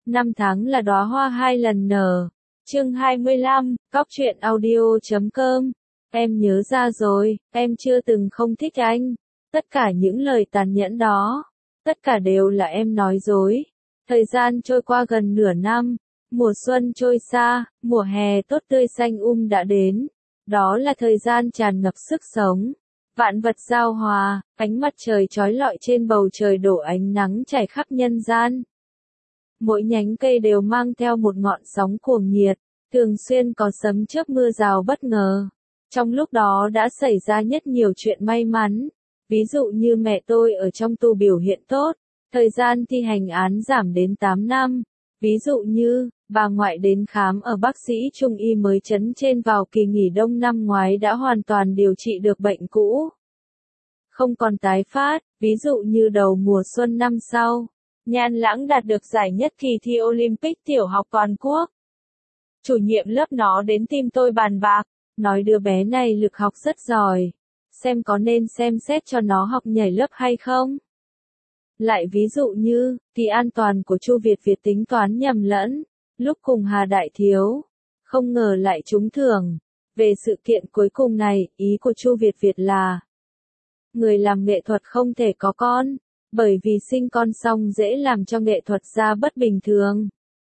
Năm tháng là đóa hoa hai lần nở. Chương 25, cóc truyện audio.com. Em nhớ ra rồi, em chưa từng không thích anh. Tất cả những lời tàn nhẫn đó, tất cả đều là em nói dối. Thời gian trôi qua gần nửa năm, mùa xuân trôi xa, mùa hè tốt tươi xanh đã đến. Đó là thời gian tràn ngập sức sống. Vạn vật giao hòa, ánh mặt trời chói lọi trên bầu trời đổ ánh nắng trải khắp nhân gian. Mỗi nhánh cây đều mang theo một ngọn sóng cuồng nhiệt, thường xuyên có sấm chớp mưa rào bất ngờ. Trong lúc đó đã xảy ra rất nhiều chuyện may mắn, ví dụ như mẹ tôi ở trong tù biểu hiện tốt, thời gian thi hành án giảm đến 8 năm. Ví dụ như, bà ngoại đến khám ở bác sĩ trung y mới chấn trên vào kỳ nghỉ đông năm ngoái đã hoàn toàn điều trị được bệnh cũ, không còn tái phát. Ví dụ như đầu mùa xuân năm sau, Nhan Lãng đạt được giải nhất kỳ thi Olympic tiểu học toàn quốc. Chủ nhiệm lớp nó đến tìm tôi bàn bạc, nói đứa bé này lực học rất giỏi, xem có nên xem xét cho nó học nhảy lớp hay không. Lại ví dụ như, kỳ an toàn của Chu Việt Việt tính toán nhầm lẫn, lúc cùng Hà Đại Thiếu, không ngờ lại trúng thưởng. Về sự kiện cuối cùng này, ý của Chu Việt Việt là, người làm nghệ thuật không thể có con, bởi vì sinh con xong dễ làm cho nghệ thuật ra bất bình thường.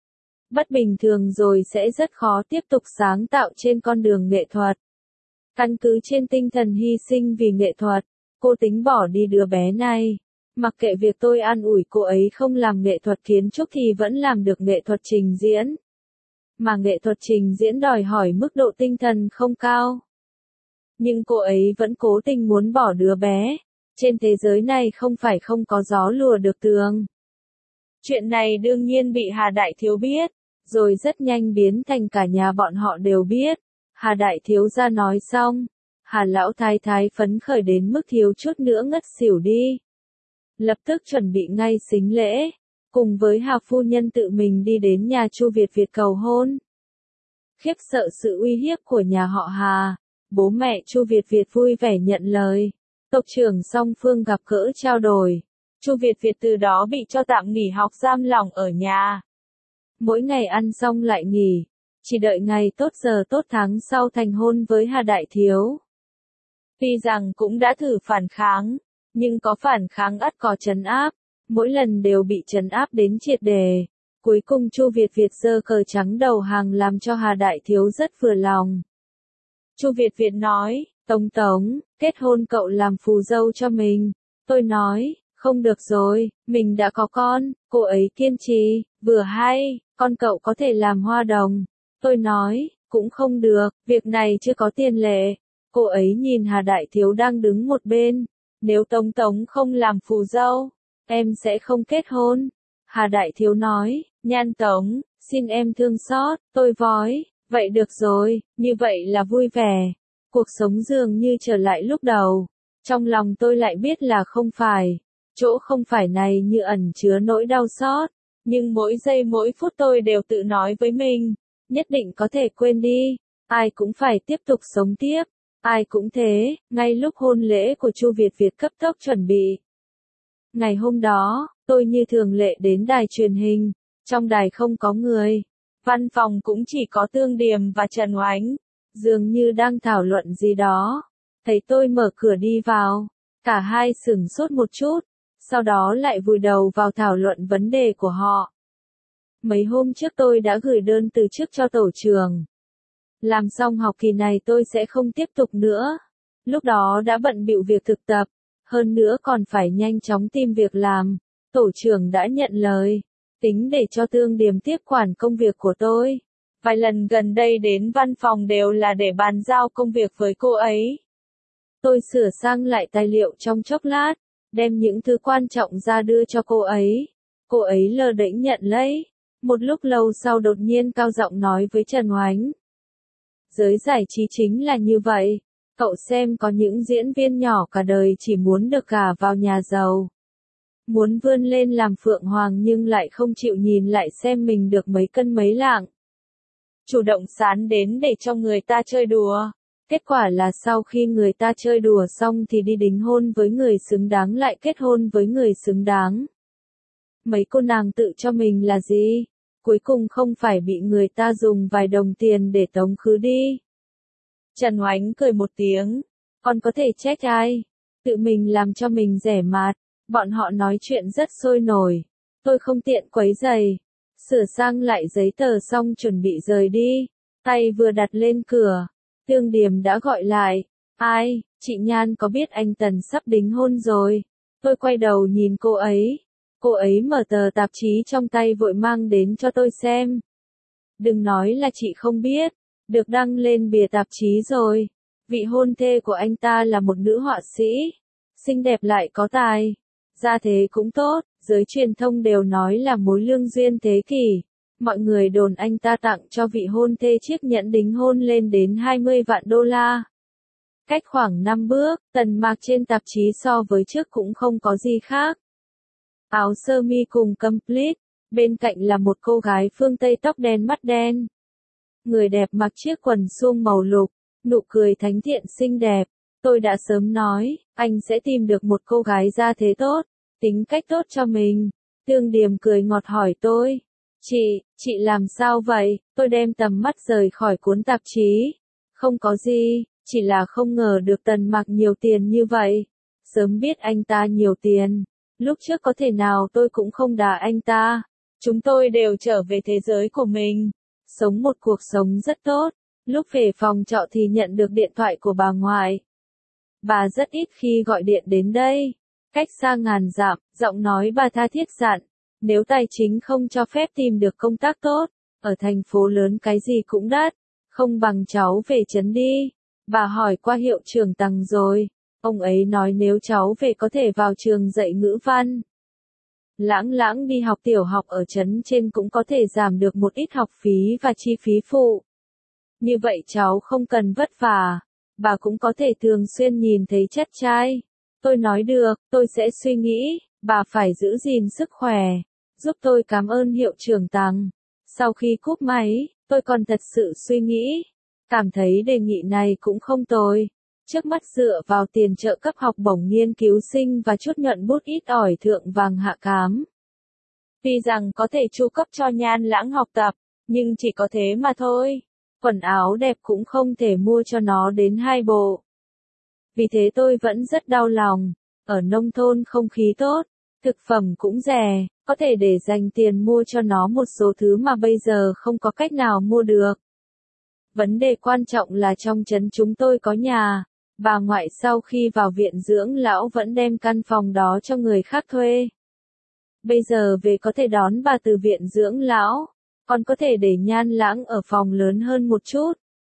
Bất bình thường rồi sẽ rất khó tiếp tục sáng tạo trên con đường nghệ thuật. Căn cứ trên tinh thần hy sinh vì nghệ thuật, cô tính bỏ đi đứa bé này. Mặc kệ việc tôi an ủi cô ấy không làm nghệ thuật kiến trúc thì vẫn làm được nghệ thuật trình diễn. Mà nghệ thuật trình diễn đòi hỏi mức độ tinh thần không cao. Nhưng cô ấy vẫn cố tình muốn bỏ đứa bé. Trên thế giới này không phải không có gió lùa được tường. Chuyện này đương nhiên bị Hà Đại Thiếu biết, rồi rất nhanh biến thành cả nhà bọn họ đều biết. Hà Đại Thiếu ra nói xong, Hà Lão Thái Thái phấn khởi đến mức thiếu chút nữa ngất xỉu đi. Lập tức chuẩn bị ngay sính lễ, cùng với Hà phu nhân tự mình đi đến nhà Chu Việt Việt cầu hôn. Khiếp sợ sự uy hiếp của nhà họ Hà, bố mẹ Chu Việt Việt vui vẻ nhận lời. Tộc trưởng song phương gặp gỡ trao đổi. Chu Việt Việt từ đó bị cho tạm nghỉ học giam lỏng ở nhà. Mỗi ngày ăn xong lại nghỉ, chỉ đợi ngày tốt giờ tốt tháng sau thành hôn với Hà Đại Thiếu. Tuy rằng cũng đã thử phản kháng, nhưng có phản kháng ắt có trấn áp, mỗi lần đều bị trấn áp đến triệt đề. Cuối cùng Chu Việt Việt giơ cờ trắng đầu hàng làm cho Hà Đại Thiếu rất vừa lòng. Chu Việt Việt nói, Tống, kết hôn cậu làm phù dâu cho mình. Tôi nói, không được rồi, mình đã có con. Cô ấy kiên trì, vừa hay, con cậu có thể làm hoa đồng. Tôi nói, cũng không được, việc này chưa có tiền lệ. Cô ấy nhìn Hà Đại Thiếu đang đứng một bên. Nếu Tống không làm phù dâu, em sẽ không kết hôn. Hà Đại Thiếu nói, Nhan Tống, xin em thương xót. Tôi vói, vậy được rồi, như vậy là vui vẻ. Cuộc sống dường như trở lại lúc đầu. Trong lòng tôi lại biết là không phải. Chỗ không phải này như ẩn chứa nỗi đau xót. Nhưng mỗi giây mỗi phút tôi đều tự nói với mình, nhất định có thể quên đi. Ai cũng phải tiếp tục sống tiếp. Ai cũng thế. Ngay lúc hôn lễ của Chu Việt Việt cấp tốc chuẩn bị. Ngày hôm đó, tôi như thường lệ đến đài truyền hình. Trong đài không có người. Văn phòng cũng chỉ có Tương Điềm và Trần Oánh. Dường như đang thảo luận gì đó. Thấy tôi mở cửa đi vào. Cả hai sửng sốt một chút. Sau đó lại vùi đầu vào thảo luận vấn đề của họ. Mấy hôm trước tôi đã gửi đơn từ chức cho tổ trưởng. Làm xong học kỳ này tôi sẽ không tiếp tục nữa. Lúc đó đã bận bịu việc thực tập. Hơn nữa còn phải nhanh chóng tìm việc làm. Tổ trưởng đã nhận lời. Tính để cho Tương Điềm tiếp quản công việc của tôi. Vài lần gần đây đến văn phòng đều là để bàn giao công việc với cô ấy. Tôi sửa sang lại tài liệu trong chốc lát, đem những thứ quan trọng ra đưa cho cô ấy. Cô ấy lơ đễnh nhận lấy. Một lúc lâu sau đột nhiên cao giọng nói với Trần Oánh. Giới giải trí chính là như vậy. Cậu xem có những diễn viên nhỏ cả đời chỉ muốn được gả vào nhà giàu. Muốn vươn lên làm phượng hoàng nhưng lại không chịu nhìn lại xem mình được mấy cân mấy lạng. Chủ động sán đến để cho người ta chơi đùa. Kết quả là sau khi người ta chơi đùa xong thì đi đính hôn với người xứng đáng lại kết hôn với người xứng đáng. Mấy cô nàng tự cho mình là gì? cuối cùng không phải bị người ta dùng vài đồng tiền để tống khứ đi. Trần Oánh cười một tiếng, còn có thể trách ai, tự mình làm cho mình rẻ mạt, bọn họ nói chuyện rất sôi nổi, tôi không tiện quấy rầy, sửa sang lại giấy tờ xong chuẩn bị rời đi, tay vừa đặt lên cửa, Tương Điềm đã gọi lại, ai, chị Nhan có biết anh Tần sắp đính hôn rồi, tôi quay đầu nhìn cô ấy mở tờ tạp chí trong tay vội mang đến cho tôi xem. Đừng nói là chị không biết, được đăng lên bìa tạp chí rồi, vị hôn thê của anh ta là một nữ họa sĩ, xinh đẹp lại có tài, gia thế cũng tốt, giới truyền thông đều nói là mối lương duyên thế kỷ. Mọi người đồn anh ta tặng cho vị hôn thê chiếc nhẫn đính hôn lên đến 20 vạn đô la. Cách khoảng 5 bước, tần mạc trên tạp chí so với trước cũng không có gì khác. Áo sơ mi cùng complete, bên cạnh là một cô gái phương Tây tóc đen mắt đen. Người đẹp mặc chiếc quần suông màu lục, nụ cười thánh thiện xinh đẹp. Tôi đã sớm nói, anh sẽ tìm được một cô gái gia thế tốt, tính cách tốt cho mình. Tương Điềm cười ngọt hỏi tôi. Chị làm sao vậy? Tôi đem tầm mắt rời khỏi cuốn tạp chí. Không có gì, chỉ là không ngờ được Tần Mạc nhiều tiền như vậy. Sớm biết anh ta nhiều tiền, lúc trước có thể nào tôi cũng không đá anh ta. Chúng tôi đều trở về thế giới của mình, sống một cuộc sống rất tốt. Lúc về phòng trọ thì nhận được điện thoại của bà ngoại. Bà rất ít khi gọi điện đến đây. Cách xa ngàn dặm, giọng nói bà tha thiết dặn. Nếu tài chính không cho phép tìm được công tác tốt, ở thành phố lớn cái gì cũng đắt, không bằng cháu về trấn đi. Bà hỏi qua hiệu trưởng Tằng rồi, ông ấy nói nếu cháu về có thể vào trường dạy ngữ văn. Lãng đi học tiểu học ở trấn trên cũng có thể giảm được một ít học phí và chi phí phụ. Như vậy cháu không cần vất vả, bà cũng có thể thường xuyên nhìn thấy chất trai. Tôi nói được, tôi sẽ suy nghĩ, bà phải giữ gìn sức khỏe. Giúp tôi cảm ơn hiệu trưởng Tằng. Sau khi cúp máy, tôi còn thật sự suy nghĩ. Cảm thấy đề nghị này cũng không tồi. Trước mắt dựa vào tiền trợ cấp học bổng nghiên cứu sinh và chút nhuận bút ít ỏi thượng vàng hạ cám. Tuy rằng có thể chu cấp cho Nhan Lãng học tập, nhưng chỉ có thế mà thôi. Quần áo đẹp cũng không thể mua cho nó đến 2 bộ. Vì thế tôi vẫn rất đau lòng. Ở nông thôn không khí tốt, thực phẩm cũng rẻ, có thể để dành tiền mua cho nó một số thứ mà bây giờ không có cách nào mua được. Vấn đề quan trọng là trong trấn chúng tôi có nhà, bà ngoại sau khi vào viện dưỡng lão vẫn đem căn phòng đó cho người khác thuê. Bây giờ về có thể đón bà từ viện dưỡng lão, còn có thể để Nhan Lãng ở phòng lớn hơn một chút.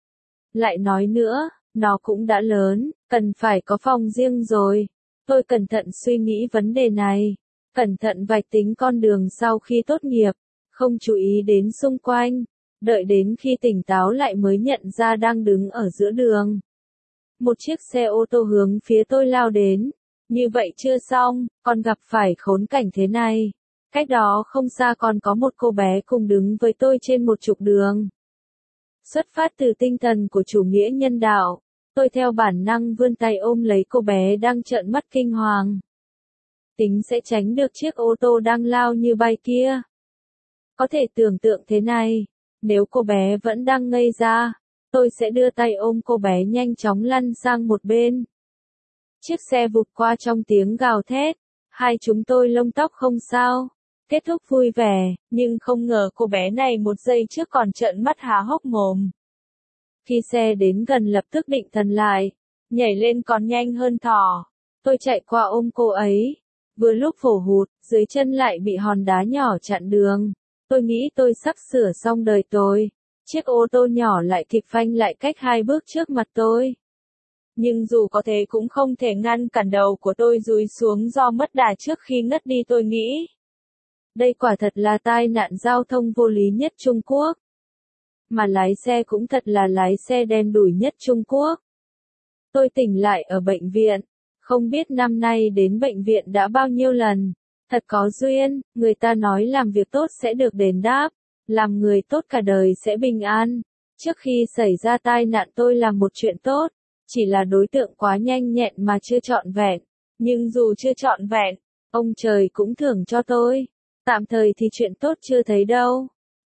Lại nói nữa, nó cũng đã lớn, cần phải có phòng riêng rồi. Tôi cẩn thận suy nghĩ vấn đề này, cẩn thận vạch tính con đường sau khi tốt nghiệp, không chú ý đến xung quanh, đợi đến khi tỉnh táo lại mới nhận ra đang đứng ở giữa đường. Một chiếc xe ô tô hướng phía tôi lao đến, như vậy chưa xong, còn gặp phải khốn cảnh thế này. Cách đó không xa còn có một cô bé cùng đứng với tôi trên một trục đường. Xuất phát từ tinh thần của chủ nghĩa nhân đạo, tôi theo bản năng vươn tay ôm lấy cô bé đang trợn mắt kinh hoàng. Tính sẽ tránh được chiếc ô tô đang lao như bay kia. Có thể tưởng tượng thế này, nếu cô bé vẫn đang ngây ra, tôi sẽ đưa tay ôm cô bé nhanh chóng lăn sang một bên. Chiếc xe vụt qua trong tiếng gào thét, hai chúng tôi lông tóc không sao. Kết thúc vui vẻ, nhưng không ngờ cô bé này một giây trước còn trợn mắt há hốc mồm. Khi xe đến gần lập tức định thần lại, nhảy lên còn nhanh hơn thỏ. Tôi chạy qua ôm cô ấy. Vừa lúc phổ hụt, dưới chân lại bị hòn đá nhỏ chặn đường. Tôi nghĩ tôi sắp sửa xong đời tôi. Chiếc ô tô nhỏ lại kịp phanh lại cách 2 bước trước mặt tôi. Nhưng dù có thế cũng không thể ngăn cản đầu của tôi dúi xuống do mất đà trước khi ngất đi tôi nghĩ. Đây quả thật là tai nạn giao thông vô lý nhất Trung Quốc. Mà lái xe cũng thật là lái xe đen đủi nhất Trung Quốc. Tôi tỉnh lại ở bệnh viện. Không biết năm nay đến bệnh viện đã bao nhiêu lần. Thật có duyên, người ta nói làm việc tốt sẽ được đền đáp. Làm người tốt cả đời sẽ bình an. Trước khi xảy ra tai nạn tôi làm một chuyện tốt. Chỉ là đối tượng quá nhanh nhẹn mà chưa trọn vẹn. Nhưng dù chưa trọn vẹn, ông trời cũng thưởng cho tôi. Tạm thời thì chuyện tốt chưa thấy đâu.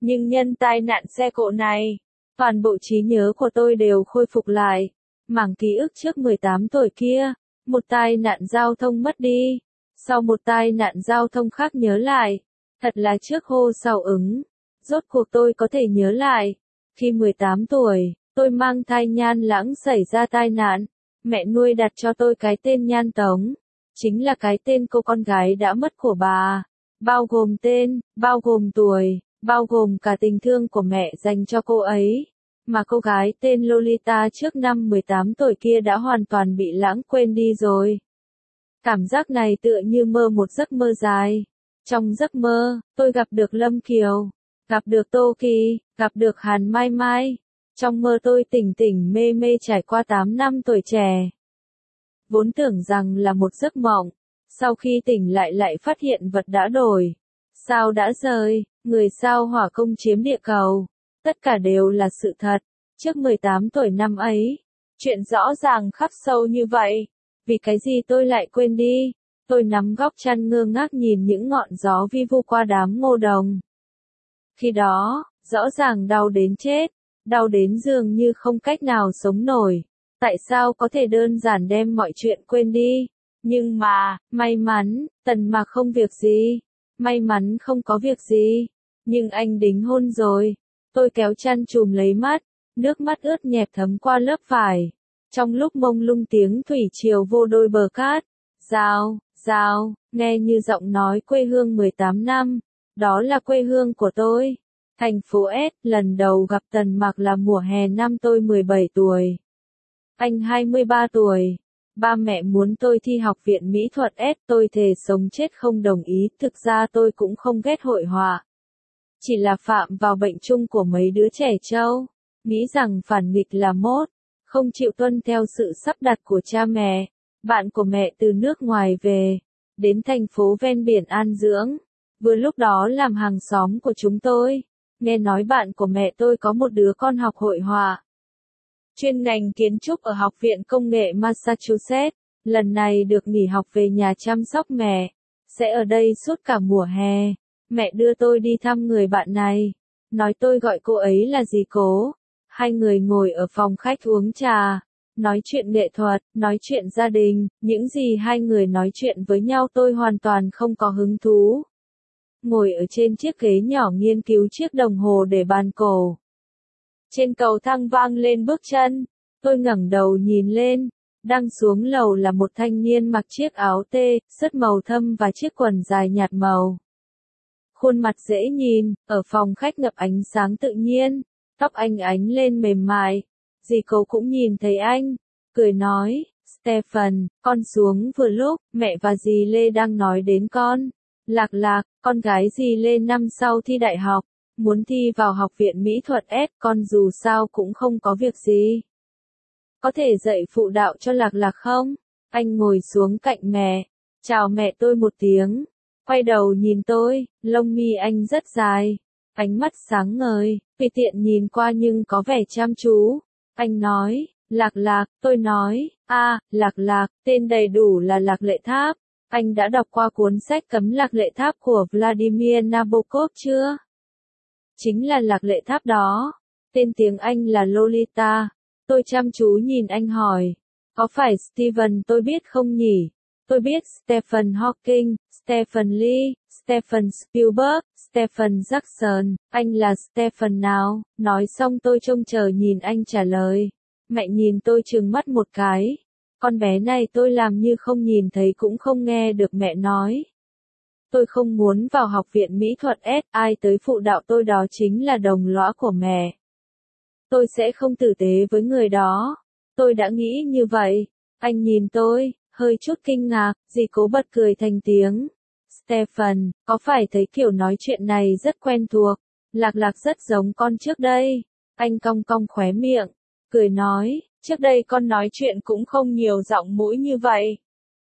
Nhưng nhân tai nạn xe cộ này, toàn bộ trí nhớ của tôi đều khôi phục lại. Mảng ký ức trước 18 tuổi kia, một tai nạn giao thông mất đi. Sau một tai nạn giao thông khác nhớ lại, thật là trước hô sau ứng. Rốt cuộc tôi có thể nhớ lại, khi 18 tuổi, tôi mang thai Nhan Lãng xảy ra tai nạn, mẹ nuôi đặt cho tôi cái tên Nhan Tống, chính là cái tên cô con gái đã mất của bà, bao gồm tên, bao gồm tuổi, bao gồm cả tình thương của mẹ dành cho cô ấy. Mà cô gái tên Lolita trước năm 18 tuổi kia đã hoàn toàn bị lãng quên đi rồi. Cảm giác này tựa như mơ một giấc mơ dài. Trong giấc mơ, tôi gặp được Lâm Kiều, gặp được Tô Kỳ, gặp được Hàn Mai Mai. Trong mơ tôi tỉnh tỉnh mê mê trải qua 8 năm tuổi trẻ. Vốn tưởng rằng là một giấc mộng, sau khi tỉnh lại phát hiện vật đã đổi. Sao đã rời, người sao hỏa công chiếm địa cầu. Tất cả đều là sự thật. Trước 18 tuổi năm ấy, chuyện rõ ràng khắc sâu như vậy. Vì cái gì tôi lại quên đi? Tôi nắm góc chăn ngơ ngác nhìn những ngọn gió vi vu qua đám ngô đồng. Khi đó, rõ ràng đau đến chết, đau đến dường như không cách nào sống nổi. Tại sao có thể đơn giản đem mọi chuyện quên đi? Nhưng mà, may mắn, Tần Mạc không việc gì. May mắn không có việc gì. Nhưng anh đính hôn rồi. Tôi kéo chăn chùm lấy mắt, nước mắt ướt nhẹp thấm qua lớp vải. Trong lúc mông lung tiếng thủy triều vô đôi bờ cát, rào, rào, nghe như giọng nói quê hương 18 năm, đó là quê hương của tôi. Thành phố S, lần đầu gặp Tần Mạc là mùa hè năm tôi 17 tuổi. Anh 23 tuổi. Ba mẹ muốn tôi thi học viện mỹ thuật S, tôi thề sống chết không đồng ý, thực ra tôi cũng không ghét hội họa. Chỉ là phạm vào bệnh chung của mấy đứa trẻ trâu, nghĩ rằng phản nghịch là mốt, không chịu tuân theo sự sắp đặt của cha mẹ. Bạn của mẹ từ nước ngoài về, đến thành phố ven biển an dưỡng, vừa lúc đó làm hàng xóm của chúng tôi. Nghe nói bạn của mẹ tôi có một đứa con học hội họa, chuyên ngành kiến trúc ở Học viện Công nghệ Massachusetts, lần này được nghỉ học về nhà chăm sóc mẹ, sẽ ở đây suốt cả mùa hè. Mẹ đưa tôi đi thăm người bạn này, nói tôi gọi cô ấy là dì Cố. Hai người ngồi ở phòng khách uống trà, nói chuyện nghệ thuật, nói chuyện gia đình, những gì hai người nói chuyện với nhau tôi hoàn toàn không có hứng thú. Ngồi ở trên chiếc ghế nhỏ nghiên cứu chiếc đồng hồ để bàn cổ. Trên cầu thang vang lên bước chân, tôi ngẩng đầu nhìn lên, đang xuống lầu là một thanh niên mặc chiếc áo tê, sứt màu thâm và chiếc quần dài nhạt màu. Khuôn mặt dễ nhìn, ở phòng khách ngập ánh sáng tự nhiên, tóc anh ánh lên mềm mại. Dì Cố cũng nhìn thấy anh, cười nói, Stephen, con xuống vừa lúc, mẹ và dì Lê đang nói đến con. Lạc Lạc, con gái dì Lê năm sau thi đại học, muốn thi vào học viện mỹ thuật S, con dù sao cũng không có việc gì. Có thể dạy phụ đạo cho Lạc Lạc không? Anh ngồi xuống cạnh mẹ, chào mẹ tôi một tiếng, quay đầu nhìn tôi, lông mi anh rất dài, ánh mắt sáng ngời, tùy tiện nhìn qua nhưng có vẻ chăm chú. Anh nói, Lạc Lạc, tôi nói, Lạc Lạc, tên đầy đủ là Lạc Lệ Tháp. Anh đã đọc qua cuốn sách Cấm Lạc Lệ Tháp của Vladimir Nabokov chưa? Chính là Lạc Lệ Tháp đó. Tên tiếng Anh là Lolita. Tôi chăm chú nhìn anh hỏi, có phải Steven tôi biết không nhỉ? Tôi biết Stephen Hawking, Stephen Lee, Stephen Spielberg, Stephen Jackson, anh là Stephen nào? Nói xong tôi trông chờ nhìn anh trả lời. Mẹ nhìn tôi trừng mắt một cái. Con bé này tôi làm như không nhìn thấy cũng không nghe được mẹ nói. Tôi không muốn vào học viện mỹ thuật S, ai tới phụ đạo tôi đó chính là đồng lõa của mẹ. Tôi sẽ không tử tế với người đó. Tôi đã nghĩ như vậy. Anh nhìn tôi, hơi chút kinh ngạc, dì Cố bật cười thành tiếng. Stephen, có phải thấy kiểu nói chuyện này rất quen thuộc? Lạc Lạc rất giống con trước đây. Anh cong cong khóe miệng, cười nói, trước đây con nói chuyện cũng không nhiều giọng mũi như vậy.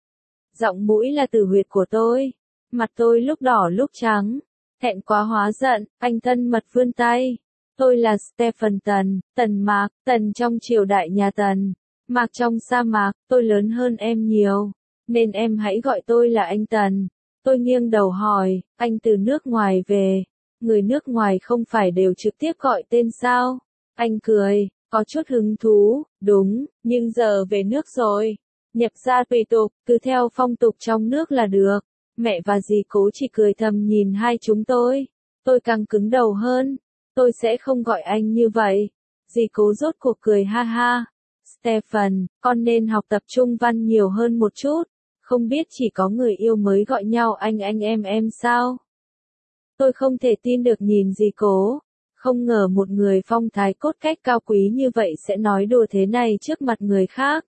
Giọng mũi là từ huyệt của tôi. Mặt tôi lúc đỏ lúc trắng. Thẹn quá hóa giận, anh thân mật vươn tay. Tôi là Stephen Tần, Tần Mạc, Tần trong triều đại nhà Tần. Mạc trong sa mạc, tôi lớn hơn em nhiều. Nên em hãy gọi tôi là anh Tần. Tôi nghiêng đầu hỏi, anh từ nước ngoài về. Người nước ngoài không phải đều trực tiếp gọi tên sao? Anh cười, có chút hứng thú, đúng, nhưng giờ về nước rồi. Nhập gia tùy tục, cứ theo phong tục trong nước là được. Mẹ và dì Cố chỉ cười thầm nhìn hai chúng tôi. Tôi càng cứng đầu hơn. Tôi sẽ không gọi anh như vậy. Dì Cố rốt cuộc cười ha ha. Stephen, con nên học tập trung văn nhiều hơn một chút. Không biết chỉ có người yêu mới gọi nhau anh em sao? Tôi không thể tin được nhìn dì Cố. Không ngờ một người phong thái cốt cách cao quý như vậy sẽ nói đùa thế này trước mặt người khác.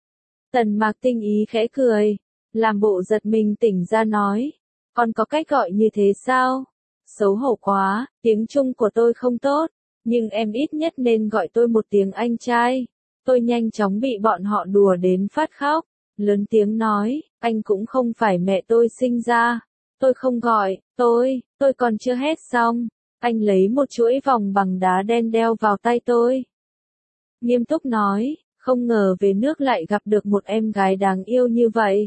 Tần Mạc tinh ý khẽ cười, làm bộ giật mình tỉnh ra nói, con có cách gọi như thế sao? Xấu hổ quá, tiếng Trung của tôi không tốt, nhưng em ít nhất nên gọi tôi một tiếng anh trai. Tôi nhanh chóng bị bọn họ đùa đến phát khóc, lớn tiếng nói, anh cũng không phải mẹ tôi sinh ra. Tôi không gọi, tôi còn chưa hết xong. Anh lấy một chuỗi vòng bằng đá đen đeo vào tay tôi. Nghiêm túc nói, không ngờ về nước lại gặp được một em gái đáng yêu như vậy.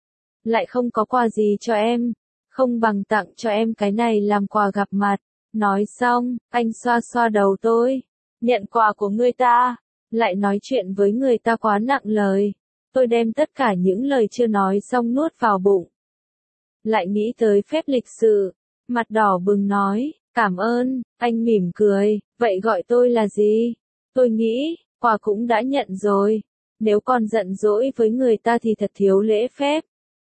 Lại không có quà gì cho em, không bằng tặng cho em cái này làm quà gặp mặt. Nói xong, anh xoa xoa đầu tôi. Nhận quà của người ta, lại nói chuyện với người ta quá nặng lời. Tôi đem tất cả những lời chưa nói xong nuốt vào bụng. Lại nghĩ tới phép lịch sự, mặt đỏ bừng nói, cảm ơn, anh mỉm cười, vậy gọi tôi là gì? Tôi nghĩ, quà cũng đã nhận rồi, nếu còn giận dỗi với người ta thì thật thiếu lễ phép.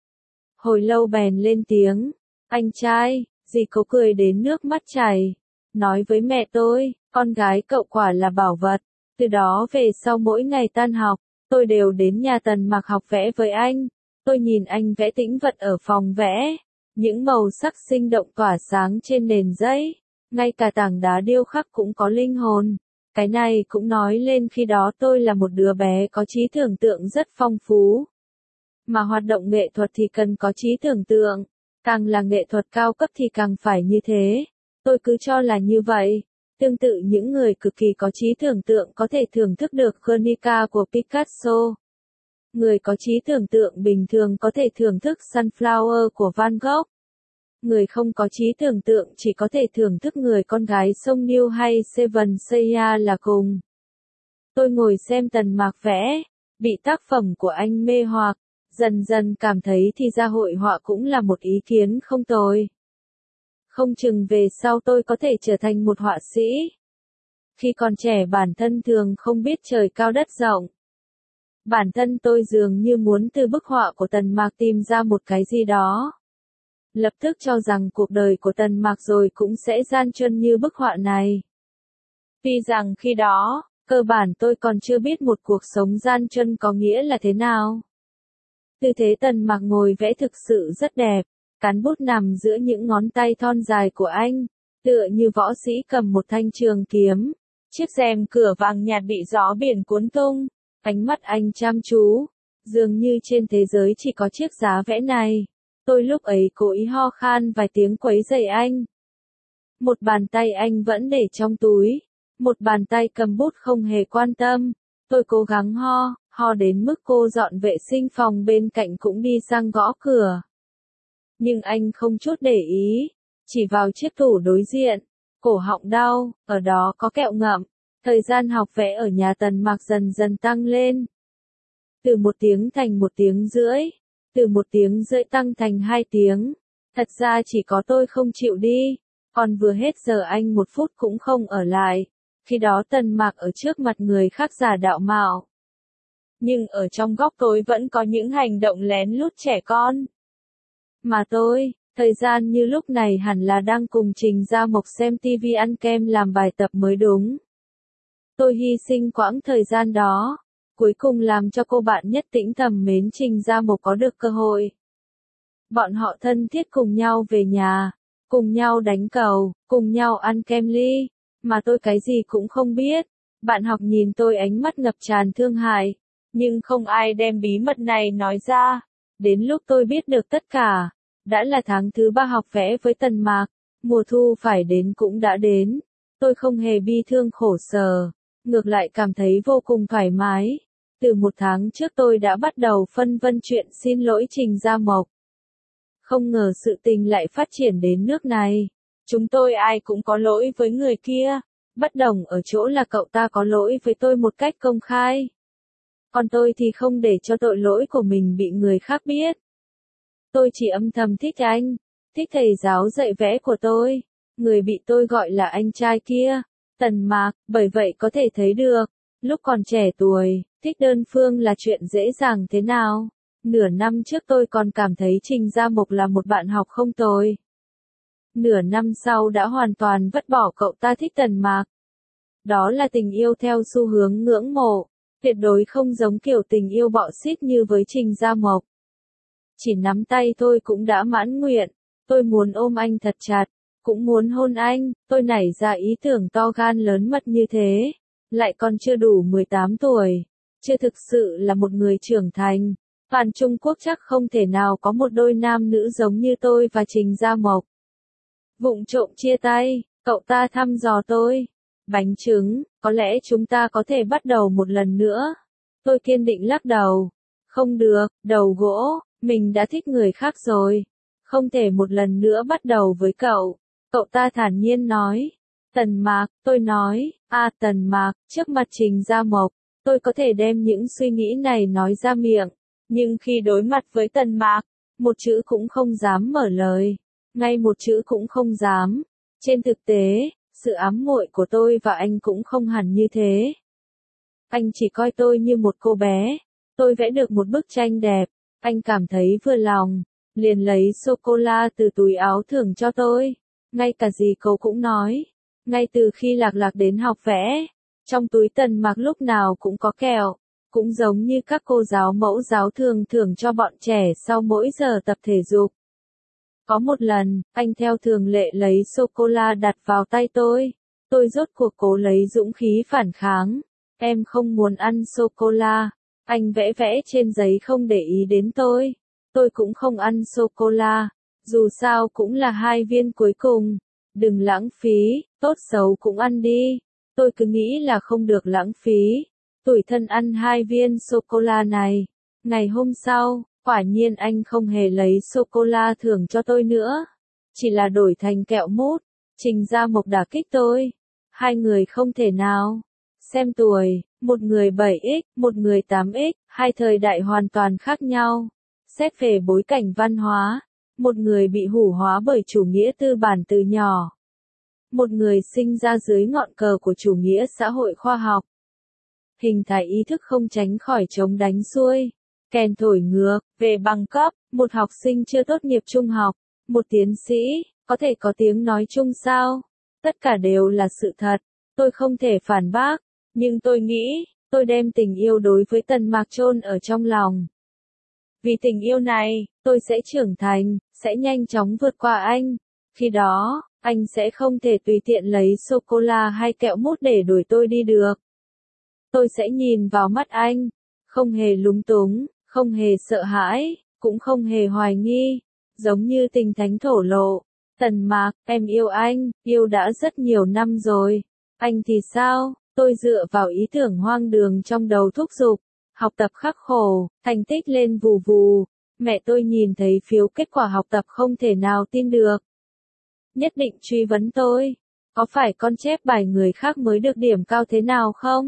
Hồi lâu bèn lên tiếng, anh trai, dì Cố cười đến nước mắt chảy, nói với mẹ tôi, con gái cậu quả là bảo vật. Từ đó về sau mỗi ngày tan học, tôi đều đến nhà Tần Mạc học vẽ với anh. Tôi nhìn anh vẽ tĩnh vật ở phòng vẽ, những màu sắc sinh động tỏa sáng trên nền giấy, ngay cả tảng đá điêu khắc cũng có linh hồn. Cái này cũng nói lên khi đó tôi là một đứa bé có trí tưởng tượng rất phong phú. Mà hoạt động nghệ thuật thì cần có trí tưởng tượng, càng là nghệ thuật cao cấp thì càng phải như thế. Tôi cứ cho là như vậy. Tương tự những người cực kỳ có trí tưởng tượng có thể thưởng thức được Guernica của Picasso. Người có trí tưởng tượng bình thường có thể thưởng thức Sunflower của Van Gogh. Người không có trí tưởng tượng chỉ có thể thưởng thức người con gái sông Nile hay Seven Seiya là cùng. Tôi ngồi xem Tần Mạc vẽ, bị tác phẩm của anh mê hoặc, dần dần cảm thấy thì ra hội họa cũng là một ý kiến không tồi. Không chừng về sau tôi có thể trở thành một họa sĩ. Khi còn trẻ bản thân thường không biết trời cao đất rộng. Bản thân tôi dường như muốn từ bức họa của Tần Mạc tìm ra một cái gì đó. Lập tức cho rằng cuộc đời của Tần Mạc rồi cũng sẽ gian truân như bức họa này. Tuy rằng khi đó, cơ bản tôi còn chưa biết một cuộc sống gian truân có nghĩa là thế nào. Tư thế Tần Mạc ngồi vẽ thực sự rất đẹp, cán bút nằm giữa những ngón tay thon dài của anh, tựa như võ sĩ cầm một thanh trường kiếm. Chiếc rèm cửa vàng nhạt bị gió biển cuốn tung, ánh mắt anh chăm chú, dường như trên thế giới chỉ có chiếc giá vẽ này. Tôi lúc ấy cố ý ho khan vài tiếng quấy rầy anh. Một bàn tay anh vẫn để trong túi, một bàn tay cầm bút không hề quan tâm. Tôi cố gắng ho đến mức cô dọn vệ sinh phòng bên cạnh cũng đi sang gõ cửa. Nhưng anh không chút để ý, chỉ vào chiếc tủ đối diện, cổ họng đau, ở đó có kẹo ngậm. Thời gian học vẽ ở nhà Tần Mạc dần dần tăng lên. Từ 1 tiếng thành 1 tiếng rưỡi, từ 1 tiếng rưỡi tăng thành 2 tiếng. Thật ra chỉ có tôi không chịu đi, còn vừa hết giờ anh 1 phút cũng không ở lại. Khi đó Tần Mạc ở trước mặt người khác giả đạo mạo. Nhưng ở trong góc tối vẫn có những hành động lén lút trẻ con. Mà tôi, thời gian như lúc này hẳn là đang cùng Trình Gia Mộc xem TV ăn kem làm bài tập mới đúng. Tôi hy sinh quãng thời gian đó, cuối cùng làm cho cô bạn nhất tĩnh thầm mến Trình Gia Mộc có được cơ hội. Bọn họ thân thiết cùng nhau về nhà, cùng nhau đánh cầu, cùng nhau ăn kem ly, mà tôi cái gì cũng không biết. Bạn học nhìn tôi ánh mắt ngập tràn thương hại, nhưng không ai đem bí mật này nói ra. Đến lúc tôi biết được tất cả, đã là tháng thứ 3 học vẽ với Tần Mạc, mùa thu phải đến cũng đã đến. Tôi không hề bi thương khổ sở, ngược lại cảm thấy vô cùng thoải mái. Từ 1 tháng trước tôi đã bắt đầu phân vân chuyện xin lỗi Trình Gia Mộc. Không ngờ sự tình lại phát triển đến nước này. Chúng tôi ai cũng có lỗi với người kia. Bất đồng ở chỗ là cậu ta có lỗi với tôi một cách công khai. Còn tôi thì không để cho tội lỗi của mình bị người khác biết. Tôi chỉ âm thầm thích anh, thích thầy giáo dạy vẽ của tôi. Người bị tôi gọi là anh trai kia, Tần Mạc, bởi vậy có thể thấy được, lúc còn trẻ tuổi, thích đơn phương là chuyện dễ dàng thế nào. Nửa năm trước tôi còn cảm thấy Trình Gia Mộc là một bạn học không tồi. Nửa năm sau đã hoàn toàn vứt bỏ cậu ta thích Tần Mạc. Đó là tình yêu theo xu hướng ngưỡng mộ, tuyệt đối không giống kiểu tình yêu bọ xít như với Trình Gia Mộc. Chỉ nắm tay tôi cũng đã mãn nguyện, tôi muốn ôm anh thật chặt, cũng muốn hôn anh, tôi nảy ra ý tưởng to gan lớn mật như thế, lại còn chưa đủ 18 tuổi, chưa thực sự là một người trưởng thành. Toàn Trung Quốc chắc không thể nào có một đôi nam nữ giống như tôi và Trình Gia Mộc. Vụng trộm chia tay, cậu ta thăm dò tôi. Bánh trứng, có lẽ chúng ta có thể bắt đầu một lần nữa. Tôi kiên định lắc đầu. Không được, đầu gỗ, mình đã thích người khác rồi. Không thể một lần nữa bắt đầu với cậu. Cậu ta thản nhiên nói. Tần Mạc, tôi nói, Tần Mạc, trước mặt Trình Gia Mộc, tôi có thể đem những suy nghĩ này nói ra miệng. Nhưng khi đối mặt với Tần Mạc, một chữ cũng không dám mở lời. Ngay một chữ cũng không dám. Trên thực tế, sự ám muội của tôi và anh cũng không hẳn như thế. Anh chỉ coi tôi như một cô bé. Tôi vẽ được một bức tranh đẹp. Anh cảm thấy vừa lòng. Liền lấy sô-cô-la từ túi áo thưởng cho tôi. Ngay cả dì cô cũng nói. Ngay từ khi Lạc Lạc đến học vẽ, trong túi Tần Mạc lúc nào cũng có kẹo. Cũng giống như các cô giáo mẫu giáo thường thưởng cho bọn trẻ sau mỗi giờ tập thể dục. Có một lần, anh theo thường lệ lấy sô-cô-la đặt vào tay tôi. Tôi rốt cuộc cố lấy dũng khí phản kháng. Em không muốn ăn sô-cô-la. Anh vẽ vẽ trên giấy không để ý đến tôi. Tôi cũng không ăn sô-cô-la. Dù sao cũng là 2 viên cuối cùng. Đừng lãng phí, tốt xấu cũng ăn đi. Tôi cứ nghĩ là không được lãng phí. Tủi thân ăn 2 viên sô-cô-la này. Ngày hôm sau, quả nhiên anh không hề lấy sô-cô-la thưởng cho tôi nữa. Chỉ là đổi thành kẹo mút. Trình Gia Mộc đả kích tôi. Hai người không thể nào. Xem tuổi, một người 7x, một người 8x, hai thời đại hoàn toàn khác nhau. Xét về bối cảnh văn hóa, một người bị hủ hóa bởi chủ nghĩa tư bản từ nhỏ. Một người sinh ra dưới ngọn cờ của chủ nghĩa xã hội khoa học. Hình thái ý thức không tránh khỏi chống đánh xuôi. Kèn thổi ngược, về bằng cấp, một học sinh chưa tốt nghiệp trung học, một tiến sĩ, có thể có tiếng nói chung sao? Tất cả đều là sự thật, tôi không thể phản bác, nhưng tôi nghĩ, tôi đem tình yêu đối với Tần Mạc chôn ở trong lòng. Vì tình yêu này, tôi sẽ trưởng thành, sẽ nhanh chóng vượt qua anh. Khi đó, anh sẽ không thể tùy tiện lấy sô-cô-la hay kẹo mút để đuổi tôi đi được. Tôi sẽ nhìn vào mắt anh, không hề lúng túng, không hề sợ hãi, cũng không hề hoài nghi, giống như tình thánh thổ lộ. Tần Mạc, em yêu anh, yêu đã rất nhiều năm rồi. Anh thì sao? Tôi dựa vào ý tưởng hoang đường trong đầu thúc giục. Học tập khắc khổ, thành tích lên vù vù. Mẹ tôi nhìn thấy phiếu kết quả học tập không thể nào tin được. Nhất định truy vấn tôi. Có phải con chép bài người khác mới được điểm cao thế nào không?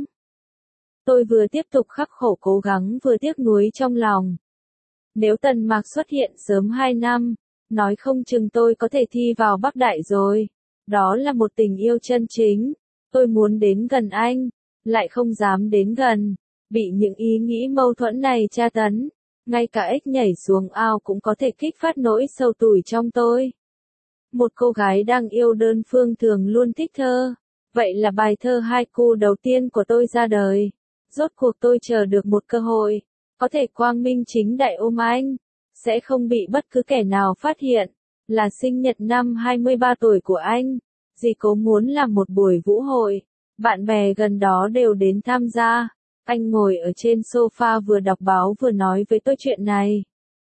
Tôi vừa tiếp tục khắc khổ cố gắng vừa tiếc nuối trong lòng. Nếu Tần Mạc xuất hiện sớm 2 năm, nói không chừng tôi có thể thi vào Bắc Đại rồi. Đó là một tình yêu chân chính. Tôi muốn đến gần anh, lại không dám đến gần. Bị những ý nghĩ mâu thuẫn này tra tấn. Ngay cả ếch nhảy xuống ao cũng có thể kích phát nỗi sâu tủi trong tôi. Một cô gái đang yêu đơn phương thường luôn thích thơ. Vậy là bài thơ haiku đầu tiên của tôi ra đời. Rốt cuộc tôi chờ được một cơ hội. Có thể quang minh chính đại ôm anh. Sẽ không bị bất cứ kẻ nào phát hiện. Là sinh nhật năm 23 tuổi của anh. Dì cố muốn làm một buổi vũ hội. Bạn bè gần đó đều đến tham gia. Anh ngồi ở trên sofa vừa đọc báo vừa nói với tôi chuyện này.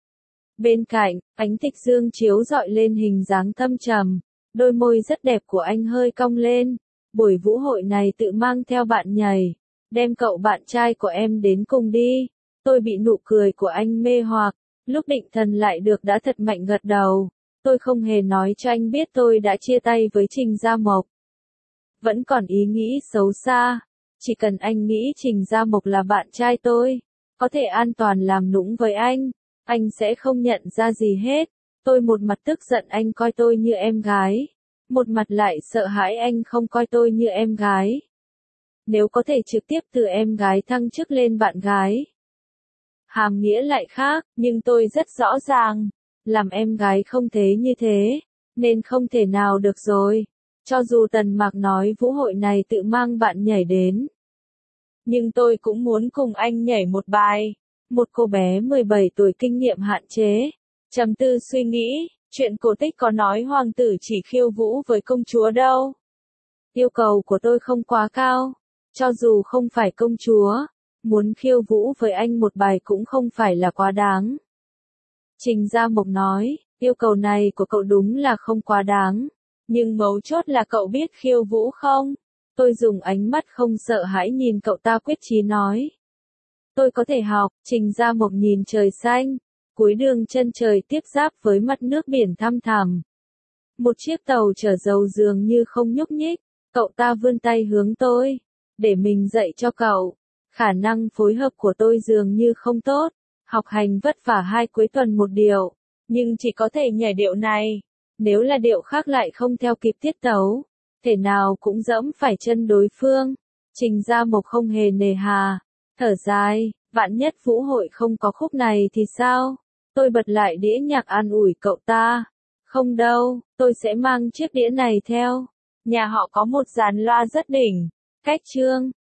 Bên cạnh, ánh tịch dương chiếu rọi lên hình dáng thâm trầm. Đôi môi rất đẹp của anh hơi cong lên. Buổi vũ hội này tự mang theo bạn nhảy. Đem cậu bạn trai của em đến cùng đi. Tôi bị nụ cười của anh mê hoặc. Lúc định thần lại được đã thật mạnh gật đầu. Tôi không hề nói cho anh biết tôi đã chia tay với Trình Gia Mộc. Vẫn còn ý nghĩ xấu xa. Chỉ cần anh nghĩ Trình Gia Mộc là bạn trai tôi, có thể an toàn làm nũng với anh sẽ không nhận ra gì hết. Tôi một mặt tức giận anh coi tôi như em gái, một mặt lại sợ hãi anh không coi tôi như em gái. Nếu có thể trực tiếp từ em gái thăng chức lên bạn gái, hàm nghĩa lại khác, nhưng tôi rất rõ ràng, làm em gái không thế như thế, nên không thể nào được rồi. Cho dù Tần Mạc nói vũ hội này tự mang bạn nhảy đến, nhưng tôi cũng muốn cùng anh nhảy một bài. Một cô bé 17 tuổi kinh nghiệm hạn chế, trầm tư suy nghĩ, chuyện cổ tích có nói hoàng tử chỉ khiêu vũ với công chúa đâu. Yêu cầu của tôi không quá cao, cho dù không phải công chúa, muốn khiêu vũ với anh một bài cũng không phải là quá đáng. Trình Gia Mộc nói, yêu cầu này của cậu đúng là không quá đáng, nhưng mấu chốt là cậu biết khiêu vũ không? Tôi dùng ánh mắt không sợ hãi nhìn cậu ta quyết chí nói. Tôi có thể học. Trình Gia Mộc nhìn trời xanh, cuối đường chân trời tiếp giáp với mặt nước biển thăm thẳm. Một chiếc tàu chở dầu dường như không nhúc nhích, cậu ta vươn tay hướng tôi, để mình dạy cho cậu. Khả năng phối hợp của tôi dường như không tốt, học hành vất vả 2 cuối tuần một điệu, nhưng chỉ có thể nhảy điệu này. Nếu là điệu khác lại không theo kịp tiết tấu, thể nào cũng dẫm phải chân đối phương. Trình Gia Mộc không hề nề hà, thở dài, vạn nhất vũ hội không có khúc này thì sao? Tôi bật lại đĩa nhạc an ủi cậu ta. Không đâu, tôi sẽ mang chiếc đĩa này theo. Nhà họ có một dàn loa rất đỉnh. Cách chương